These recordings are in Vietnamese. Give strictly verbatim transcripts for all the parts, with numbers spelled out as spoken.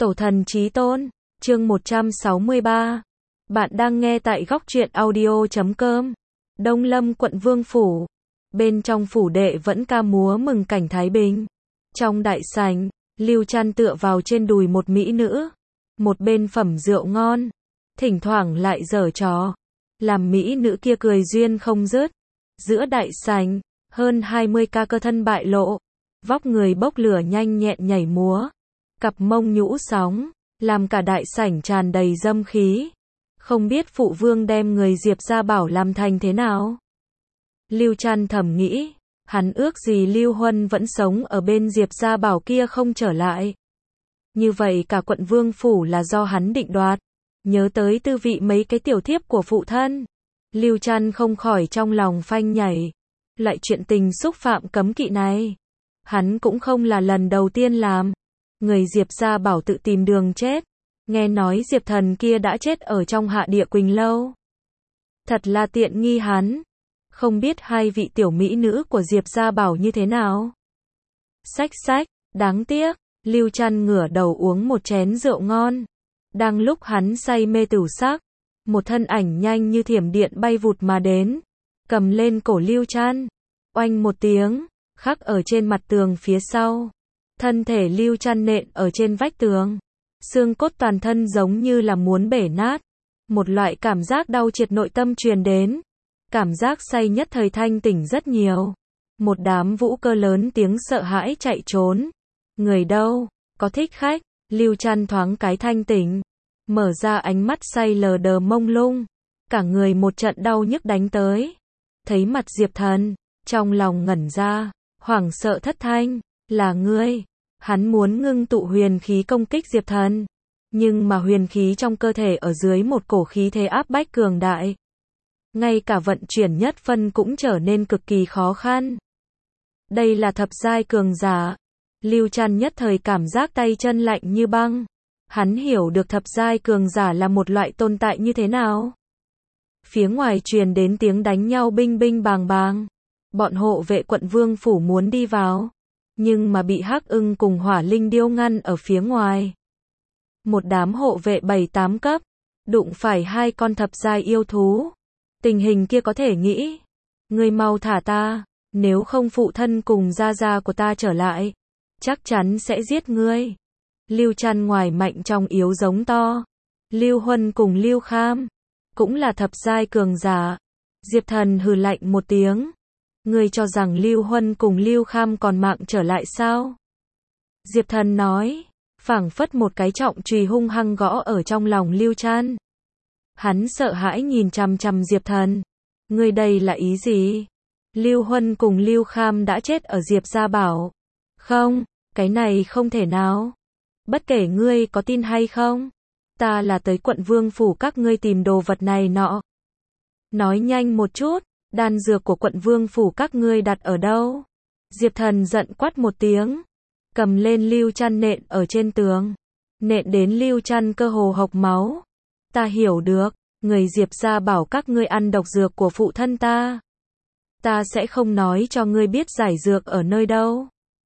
Tổ thần chí tôn, chương một trăm sáu mươi ba. Bạn đang nghe tại góc truyện audio chấm com. Đông Lâm quận Vương Phủ. Bên trong phủ đệ vẫn ca múa mừng cảnh thái bình. Trong đại sảnh, Lưu Trăn tựa vào trên đùi một mỹ nữ. Một bên phẩm rượu ngon. Thỉnh thoảng lại giở trò. Làm mỹ nữ kia cười duyên không dứt. Giữa đại sảnh, hơn hai mươi ca cơ thân bại lộ. Vóc người bốc lửa nhanh nhẹn nhảy múa. Cặp mông nhũ sóng, làm cả đại sảnh tràn đầy dâm khí. Không biết phụ vương đem người Diệp Gia Bảo làm thành thế nào? Lưu Trăn thầm nghĩ, hắn ước gì Lưu Huân vẫn sống ở bên Diệp Gia Bảo kia không trở lại. Như vậy cả quận Vương Phủ là do hắn định đoạt. Nhớ tới tư vị mấy cái tiểu thiếp của phụ thân. Lưu Trăn không khỏi trong lòng phanh nhảy. Lại chuyện tình xúc phạm cấm kỵ này. Hắn cũng không là lần đầu tiên làm. Người Diệp Gia Bảo tự tìm đường chết. Nghe nói Diệp Thần kia đã chết ở trong Hạ Địa Quỳnh Lâu. Thật là tiện nghi hắn. Không biết hai vị tiểu mỹ nữ của Diệp Gia Bảo như thế nào. Xách xách, đáng tiếc. Lưu Trăn ngửa đầu uống một chén rượu ngon. Đang lúc hắn say mê tửu sắc, một thân ảnh nhanh như thiểm điện bay vụt mà đến. Cầm lên cổ Lưu Trăn. Oanh một tiếng, khắc ở trên mặt tường phía sau. Thân thể Lưu Trăn nện ở trên vách tường. Xương cốt toàn thân giống như là muốn bể nát. Một loại cảm giác đau triệt nội tâm truyền đến. Cảm giác say nhất thời thanh tỉnh rất nhiều. Một đám vũ cơ lớn tiếng sợ hãi chạy trốn. Người đâu? Có thích khách? Lưu Trăn thoáng cái thanh tỉnh. Mở ra ánh mắt say lờ đờ mông lung. Cả người một trận đau nhức đánh tới. Thấy mặt Diệp Thần. Trong lòng ngẩn ra. Hoảng sợ thất thanh. Là ngươi. Hắn muốn ngưng tụ huyền khí công kích Diệp Thần. Nhưng mà huyền khí trong cơ thể ở dưới một cổ khí thế áp bách cường đại. Ngay cả vận chuyển nhất phân cũng trở nên cực kỳ khó khăn. Đây là thập giai cường giả. Lưu Trăn nhất thời cảm giác tay chân lạnh như băng. Hắn hiểu được thập giai cường giả là một loại tồn tại như thế nào. Phía ngoài truyền đến tiếng đánh nhau binh binh bàng bàng. Bọn hộ vệ quận Vương Phủ muốn đi vào. Nhưng mà bị Hắc Ưng cùng Hỏa Linh Điêu ngăn ở phía ngoài. Một đám hộ vệ bảy tám cấp, đụng phải hai con thập giai yêu thú. Tình hình kia có thể nghĩ, ngươi mau thả ta, nếu không phụ thân cùng gia gia của ta trở lại, chắc chắn sẽ giết ngươi. Lưu Trăn ngoài mạnh trong yếu giống to. Lưu Huân cùng Lưu Kham, cũng là thập giai cường giả. Diệp Thần hừ lạnh một tiếng. Ngươi cho rằng Lưu Huân cùng Lưu Kham còn mạng trở lại sao? Diệp Thần nói, phảng phất một cái trọng chùy hung hăng gõ ở trong lòng Lưu Trăn. Hắn sợ hãi nhìn chằm chằm Diệp Thần. Ngươi đây là ý gì? Lưu Huân cùng Lưu Kham đã chết ở Diệp Gia Bảo. Không, cái này không thể nào. Bất kể ngươi có tin hay không, ta là tới quận Vương Phủ các ngươi tìm đồ vật này nọ. Nói nhanh một chút. Đan dược của quận Vương Phủ các ngươi đặt ở đâu? Diệp Thần giận quát một tiếng. Cầm lên Lưu Trăn nện ở trên tường. Nện đến Lưu Trăn cơ hồ hộc máu. Ta hiểu được, người Diệp Gia Bảo các ngươi ăn độc dược của phụ thân ta. Ta sẽ không nói cho ngươi biết giải dược ở nơi đâu.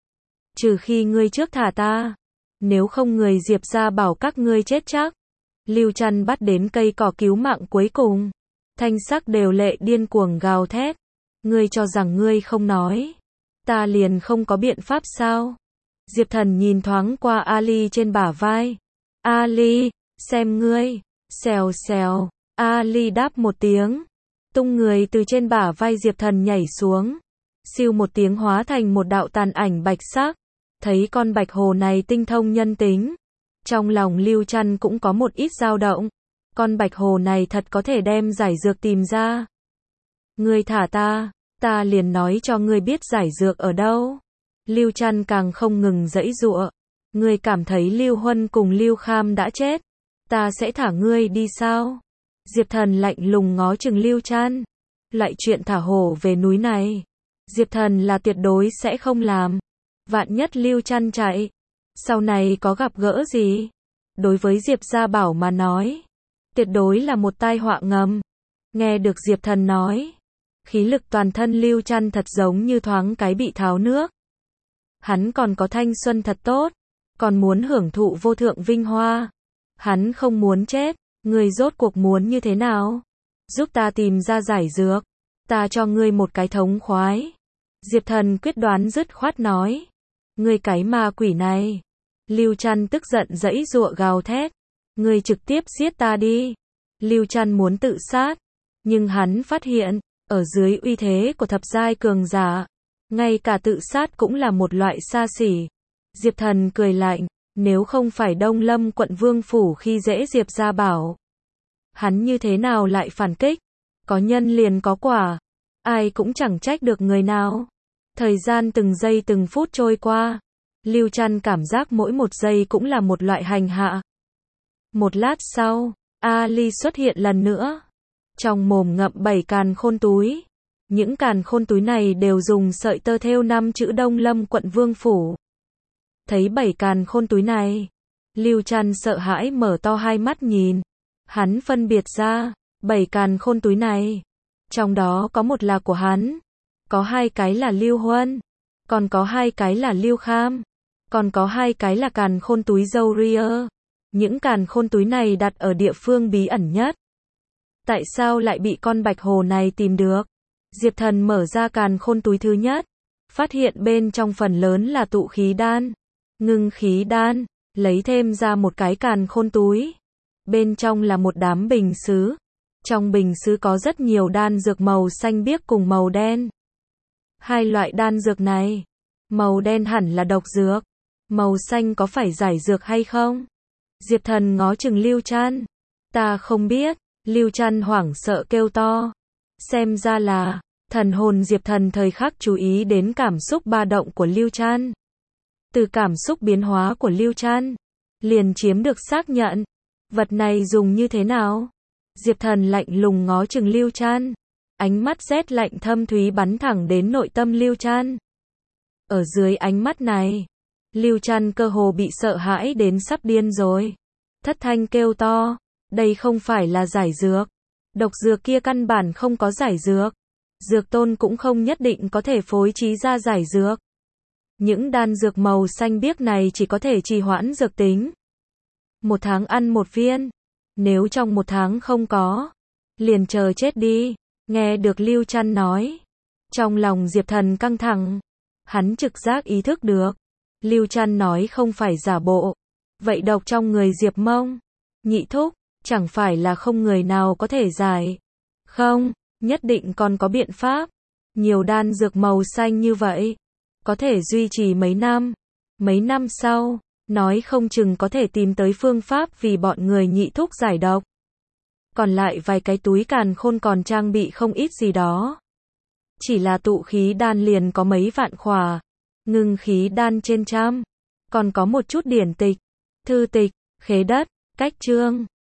Trừ khi ngươi trước thả ta. Nếu không người Diệp Gia Bảo các ngươi chết chắc. Lưu Trăn bắt đến cây cỏ cứu mạng cuối cùng. Thanh sắc đều lệ điên cuồng gào thét. Ngươi cho rằng ngươi không nói. Ta liền không có biện pháp sao? Diệp Thần nhìn thoáng qua Ali trên bả vai. Ali, xem ngươi. Xèo xèo. Ali đáp một tiếng. Tung người từ trên bả vai Diệp Thần nhảy xuống. Siêu một tiếng hóa thành một đạo tàn ảnh bạch sắc. Thấy con bạch hồ này tinh thông nhân tính. Trong lòng Lưu Trăn cũng có một ít dao động. Con bạch hồ này thật có thể đem giải dược tìm ra. Ngươi thả ta, ta liền nói cho ngươi biết giải dược ở đâu. Lưu Trăn càng không ngừng giãy giụa. Ngươi cảm thấy Lưu Huân cùng Lưu Kham đã chết, ta sẽ thả ngươi đi sao? Diệp Thần lạnh lùng ngó chừng Lưu Trăn. Lại chuyện thả hổ về núi này, Diệp Thần là tuyệt đối sẽ không làm. Vạn nhất Lưu Trăn chạy, sau này có gặp gỡ gì? Đối với Diệp Gia Bảo mà nói, tuyệt đối là một tai họa ngầm. Nghe được Diệp Thần nói, khí lực toàn thân Lưu Trăn thật giống như thoáng cái bị tháo nước. Hắn còn có thanh xuân thật tốt, còn muốn hưởng thụ vô thượng vinh hoa. Hắn không muốn chết, ngươi rốt cuộc muốn như thế nào? Giúp ta tìm ra giải dược, ta cho ngươi một cái thống khoái. Diệp Thần quyết đoán dứt khoát nói. Ngươi cái ma quỷ này. Lưu Trăn tức giận giãy giụa gào thét. Ngươi trực tiếp giết ta đi. Lưu Trăn muốn tự sát, nhưng hắn phát hiện, ở dưới uy thế của thập giai cường giả, ngay cả tự sát cũng là một loại xa xỉ. Diệp Thần cười lạnh, nếu không phải Đông Lâm quận vương phủ khi dễ Diệp Gia Bảo, hắn như thế nào lại phản kích? Có nhân liền có quả, ai cũng chẳng trách được người nào. Thời gian từng giây từng phút trôi qua, Lưu Trăn cảm giác mỗi một giây cũng là một loại hành hạ. Một lát sau, Ali xuất hiện lần nữa, trong mồm ngậm bảy càn khôn túi. Những càn khôn túi này đều dùng sợi tơ thêu năm chữ Đông Lâm quận vương phủ. Thấy bảy càn khôn túi này, Lưu Trăn sợ hãi mở to hai mắt nhìn. Hắn phân biệt ra, bảy càn khôn túi này, trong đó có một là của hắn, có hai cái là Lưu Huân, còn có hai cái là Lưu Kham, còn có hai cái là càn khôn túi dâu ria. Những càn khôn túi này đặt ở địa phương bí ẩn nhất. Tại sao lại bị con bạch hồ này tìm được? Diệp Thần mở ra càn khôn túi thứ nhất, phát hiện bên trong phần lớn là tụ khí đan, ngưng khí đan, lấy thêm ra một cái càn khôn túi. Bên trong là một đám bình sứ. Trong bình sứ có rất nhiều đan dược màu xanh biếc cùng màu đen. Hai loại đan dược này, màu đen hẳn là độc dược, màu xanh có phải giải dược hay không? Diệp Thần ngó chừng Lưu Trăn. Ta không biết. Lưu Trăn hoảng sợ kêu to. Xem ra là, thần hồn Diệp Thần thời khắc chú ý đến cảm xúc ba động của Lưu Trăn. Từ cảm xúc biến hóa của Lưu Trăn, liền chiếm được xác nhận. Vật này dùng như thế nào? Diệp Thần lạnh lùng ngó chừng Lưu Trăn. Ánh mắt rét lạnh thâm thúy bắn thẳng đến nội tâm Lưu Trăn. Ở dưới ánh mắt này, Lưu Trăn cơ hồ bị sợ hãi đến sắp điên rồi. Thất thanh kêu to. Đây không phải là giải dược. Độc dược kia căn bản không có giải dược. Dược tôn cũng không nhất định có thể phối trí ra giải dược. Những đan dược màu xanh biếc này chỉ có thể trì hoãn dược tính. Một tháng ăn một viên. Nếu trong một tháng không có, liền chờ chết đi. Nghe được Lưu Trăn nói, trong lòng Diệp Thần căng thẳng. Hắn trực giác ý thức được, Lưu Trăn nói không phải giả bộ. Vậy độc trong người Diệp Mông, Nhị Thúc, chẳng phải là không người nào có thể giải. Không, nhất định còn có biện pháp. Nhiều đan dược màu xanh như vậy, có thể duy trì mấy năm. Mấy năm sau, nói không chừng có thể tìm tới phương pháp vì bọn người Nhị Thúc giải độc. Còn lại vài cái túi càn khôn còn trang bị không ít gì đó. Chỉ là tụ khí đan liền có mấy vạn khỏa, ngưng khí đan trên trăm, còn có một chút điển tịch, thư tịch, khế đất, cách chương.